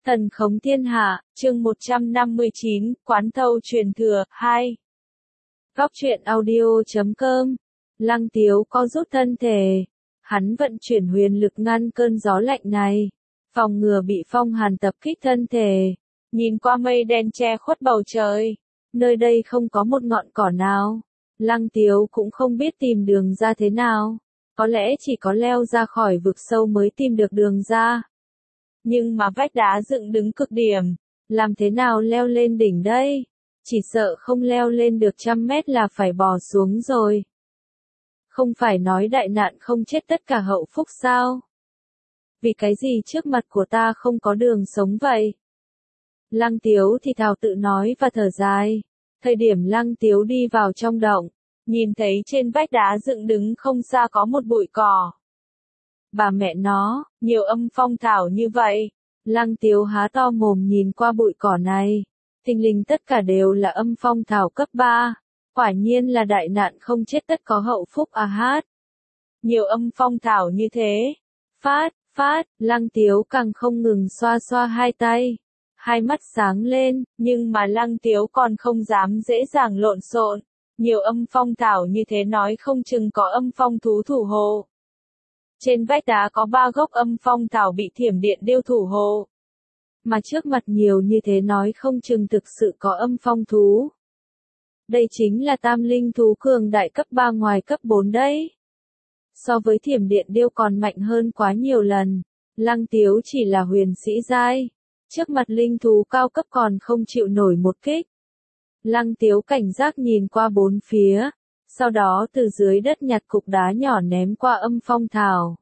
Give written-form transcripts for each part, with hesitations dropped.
Thần khống thiên hạ, chương 159, quán thâu truyền thừa, 2. Góc truyện audio.com. Lăng Tiếu co rút thân thể. Hắn vận chuyển huyền lực ngăn cơn gió lạnh này, phòng ngừa bị phong hàn tập kích thân thể. Nhìn qua mây đen che khuất bầu trời, nơi đây không có một ngọn cỏ nào. Lăng Tiếu cũng không biết tìm đường ra thế nào. Có lẽ chỉ có leo ra khỏi vực sâu mới tìm được đường ra. Nhưng mà vách đá dựng đứng cực điểm, làm thế nào leo lên đỉnh đây? Chỉ sợ không leo lên được 100 mét là phải bò xuống rồi. Không phải nói đại nạn không chết tất cả hậu phúc sao? Vì cái gì trước mặt của ta không có đường sống vậy? Lăng Tiếu thì thào tự nói và thở dài. Thời điểm Lăng Tiếu đi vào trong động, nhìn thấy trên vách đá dựng đứng không xa có một bụi cỏ. Bà mẹ nó, nhiều âm phong thảo như vậy. Lăng Tiếu há to mồm nhìn qua bụi cỏ này. Thình lình tất cả đều là âm phong thảo cấp 3. Quả nhiên là đại nạn không chết tất có hậu phúc à hát. Nhiều âm phong thảo như thế. Phát, Lăng Tiếu càng không ngừng xoa xoa hai tay. Hai mắt sáng lên, nhưng mà Lăng Tiếu còn không dám dễ dàng lộn xộn. Nhiều âm phong thảo như thế nói không chừng có âm phong thú thủ hộ. Trên vách đá có 3 gốc âm phong thảo bị thiểm điện điêu thủ hộ. Mà trước mặt nhiều như thế nói không chừng thực sự có âm phong thú. Đây chính là tam linh thú cường đại cấp 3 ngoài cấp 4 đấy. So với thiểm điện điêu còn mạnh hơn quá nhiều lần. Lăng Tiếu chỉ là huyền sĩ giai. Trước mặt linh thú cao cấp còn không chịu nổi một kích. Lăng Tiếu cảnh giác nhìn qua bốn phía. Sau đó từ dưới đất nhặt cục đá nhỏ ném qua âm phong thảo.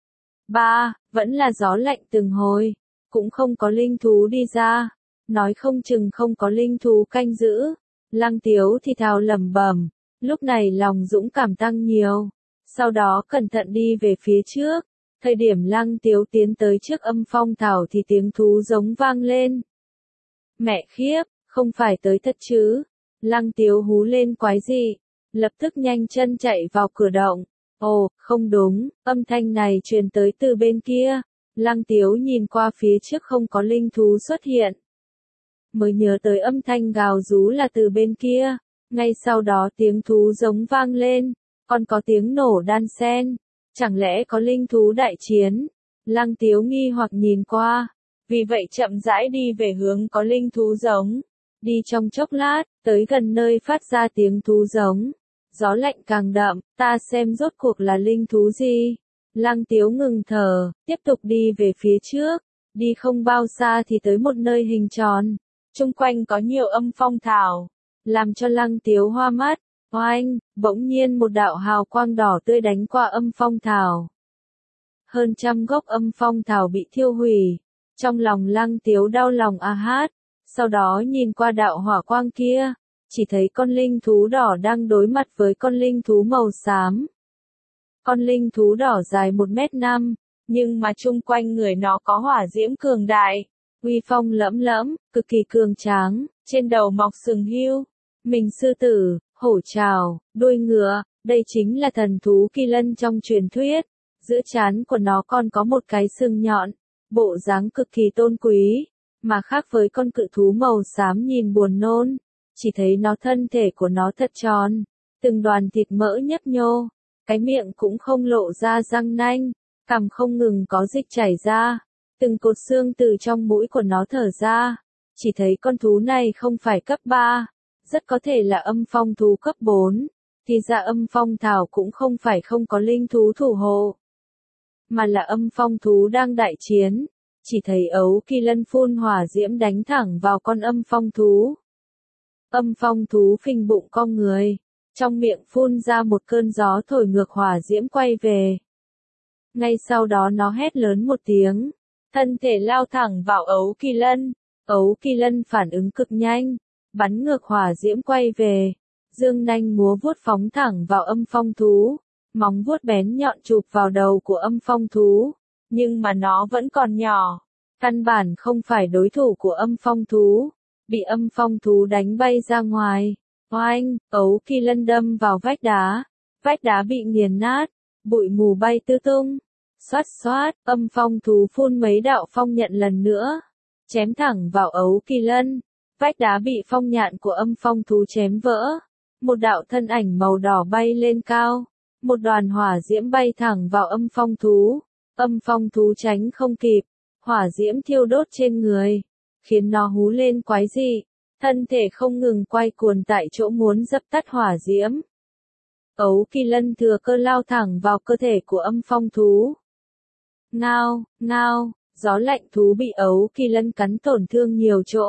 3. Vẫn là gió lạnh từng hồi. Cũng không có linh thú đi ra. Nói không chừng không có linh thú canh giữ. Lăng Tiếu thì thào lẩm bẩm. Lúc này lòng dũng cảm tăng nhiều. Sau đó cẩn thận đi về phía trước. Thời điểm Lăng Tiếu tiến tới trước âm phong thảo thì tiếng thú giống vang lên. Mẹ khiếp, không phải tới thật chứ. Lăng Tiếu hú lên quái dị. Lập tức nhanh chân chạy vào cửa động. Ồ, không đúng, âm thanh này truyền tới từ bên kia. Lăng Tiếu nhìn qua phía trước không có linh thú xuất hiện. Mới nhớ tới âm thanh gào rú là từ bên kia. Ngay sau đó tiếng thú giống vang lên. Còn có tiếng nổ đan xen. Chẳng lẽ có linh thú đại chiến? Lăng Tiếu nghi hoặc nhìn qua. Vì vậy chậm rãi đi về hướng có linh thú giống. Đi trong chốc lát, tới gần nơi phát ra tiếng thú giống. Gió lạnh càng đậm, ta xem rốt cuộc là linh thú gì. Lăng Tiếu ngừng thở, tiếp tục đi về phía trước. Đi không bao xa thì tới một nơi hình tròn. Chung quanh có nhiều âm phong thảo. Làm cho Lăng Tiếu hoa mắt. Oanh, bỗng nhiên một đạo hào quang đỏ tươi đánh qua âm phong thảo. Hơn 100 gốc âm phong thảo bị thiêu hủy. Trong lòng Lăng Tiếu đau lòng a hát. Sau đó nhìn qua đạo hỏa quang kia. Chỉ thấy con linh thú đỏ đang đối mặt với con linh thú màu xám. Con linh thú đỏ dài 1m5, nhưng mà chung quanh người nó có hỏa diễm cường đại, uy phong lẫm lẫm, cực kỳ cường tráng, trên đầu mọc sừng hươu, mình sư tử, hổ trào, đuôi ngựa, đây chính là thần thú kỳ lân trong truyền thuyết. Giữa trán của nó còn có một cái sừng nhọn, bộ dáng cực kỳ tôn quý, mà khác với con cự thú màu xám nhìn buồn nôn. Chỉ thấy nó thân thể của nó thật tròn, từng đoàn thịt mỡ nhấp nhô, cái miệng cũng không lộ ra răng nanh, cằm không ngừng có dịch chảy ra, từng cột xương từ trong mũi của nó thở ra. Chỉ thấy con thú này không phải cấp 3, rất có thể là âm phong thú cấp 4, thì ra âm phong thảo cũng không phải không có linh thú thủ hộ, mà là âm phong thú đang đại chiến. Chỉ thấy ấu kỳ lân phun hỏa diễm đánh thẳng vào con âm phong thú. Âm phong thú phình bụng cong người, trong miệng phun ra một cơn gió thổi ngược hỏa diễm quay về. Ngay sau đó nó hét lớn một tiếng, thân thể lao thẳng vào ấu kỳ lân. Ấu kỳ lân phản ứng cực nhanh, bắn ngược hỏa diễm quay về, dương nanh múa vuốt phóng thẳng vào âm phong thú, móng vuốt bén nhọn chụp vào đầu của âm phong thú, nhưng mà nó vẫn còn nhỏ, căn bản không phải đối thủ của âm phong thú. Bị âm phong thú đánh bay ra ngoài. Oanh, ấu kỳ lân đâm vào vách đá bị nghiền nát, bụi mù bay tứ tung. Xoát xoát, âm phong thú phun mấy đạo phong nhận lần nữa. chém thẳng vào Ấu Kỳ Lân. Vách đá bị phong nhạn của âm phong thú chém vỡ. Một đạo thân ảnh màu đỏ bay lên cao. Một đoàn hỏa diễm bay thẳng vào âm phong thú. Âm phong thú tránh không kịp. Hỏa diễm thiêu đốt trên người. Khiến nó hú lên quái dị. Thân thể không ngừng quay cuồng tại chỗ muốn dập tắt hỏa diễm. Ấu Kỳ Lân thừa cơ lao thẳng vào cơ thể của âm phong thú. Ngao, ngao, gió lạnh thú bị Ấu Kỳ Lân cắn tổn thương nhiều chỗ.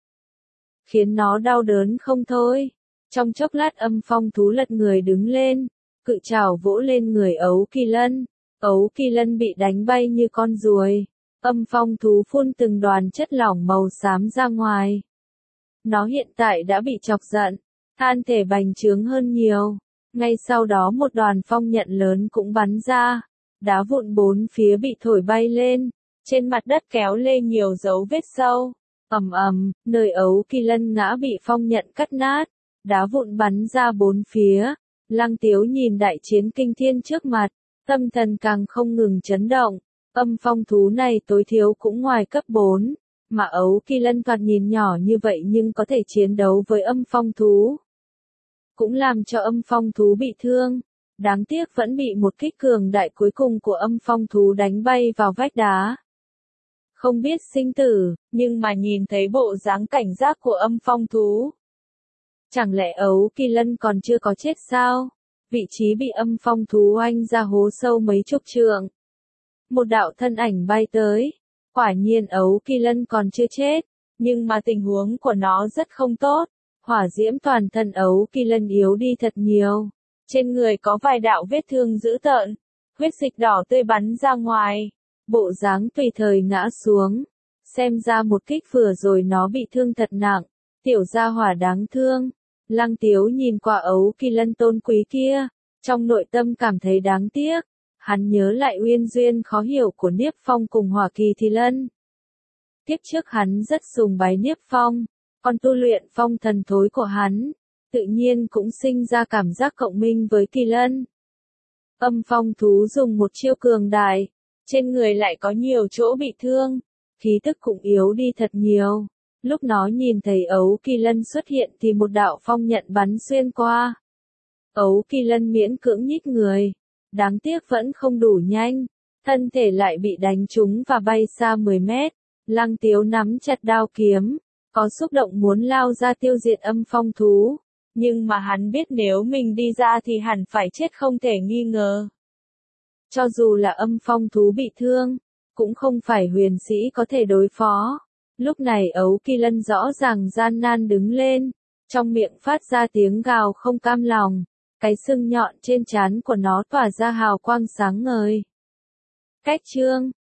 Khiến nó đau đớn không thôi. Trong chốc lát âm phong thú lật người đứng lên. Cự trảo vỗ lên người Ấu Kỳ Lân. Ấu Kỳ Lân bị đánh bay như con ruồi. Âm phong thú phun từng đoàn chất lỏng màu xám ra ngoài. Nó hiện tại đã bị chọc giận. Than thể bành trướng hơn nhiều. Ngay sau đó một đoàn phong nhận lớn cũng bắn ra. Đá vụn bốn phía bị thổi bay lên. Trên mặt đất kéo lê nhiều dấu vết sâu. Ầm ầm, nơi Ấu Kỳ Lân ngã bị phong nhận cắt nát. Đá vụn bắn ra bốn phía. Lăng Tiếu nhìn đại chiến kinh thiên trước mặt. Tâm thần càng không ngừng chấn động. Âm phong thú này tối thiếu cũng ngoài cấp 4. Mà Ấu Kỳ Lân thoạt nhìn nhỏ như vậy nhưng có thể chiến đấu với âm phong thú. Cũng làm cho âm phong thú bị thương. Đáng tiếc vẫn bị một kích cường đại cuối cùng của âm phong thú đánh bay vào vách đá. Không biết sinh tử, nhưng mà nhìn thấy bộ dáng cảnh giác của âm phong thú. Chẳng lẽ Ấu Kỳ Lân còn chưa có chết sao? Vị trí bị âm phong thú oanh ra hố sâu mấy chục trượng. Một đạo thân ảnh bay tới. Quả nhiên Ấu Kỳ Lân còn chưa chết, nhưng mà tình huống của nó rất không tốt. Hỏa diễm toàn thân Ấu Kỳ Lân yếu đi thật nhiều. Trên người có vài đạo vết thương dữ tợn. Huyết dịch đỏ tươi bắn ra ngoài. Bộ dáng tùy thời ngã xuống. Xem ra một kích vừa rồi nó bị thương thật nặng. Tiểu gia hỏa đáng thương. Lăng Tiếu nhìn qua Ấu Kỳ Lân tôn quý kia. Trong nội tâm cảm thấy đáng tiếc. Hắn nhớ lại uyên duyên khó hiểu của Niếp Phong cùng Hỏa Kỳ Thì Lân. Tiếp trước hắn rất sùng bái Niếp Phong. Còn tu luyện phong thần thối của hắn. Tự nhiên cũng sinh ra cảm giác cộng minh với Kỳ Lân. Âm phong thú dùng một chiêu cường đại. Trên người lại có nhiều chỗ bị thương. Khí tức cũng yếu đi thật nhiều. Lúc nó nhìn thấy Ấu Kỳ Lân xuất hiện thì một đạo phong nhận bắn xuyên qua. Ấu Kỳ Lân miễn cưỡng nhích người. Đáng tiếc vẫn không đủ nhanh. Thân thể lại bị đánh trúng và bay xa 10 mét. Lăng Tiếu nắm chặt đao kiếm. Có xúc động muốn lao ra tiêu diệt âm phong thú. Nhưng mà hắn biết nếu mình đi ra thì hẳn phải chết không thể nghi ngờ. Cho dù là âm phong thú bị thương, cũng không phải huyền sĩ có thể đối phó. Lúc này Ấu Kỳ Lân rõ ràng gian nan đứng lên, trong miệng phát ra tiếng gào không cam lòng, cái sừng nhọn trên trán của nó tỏa ra hào quang sáng ngời. Cách chương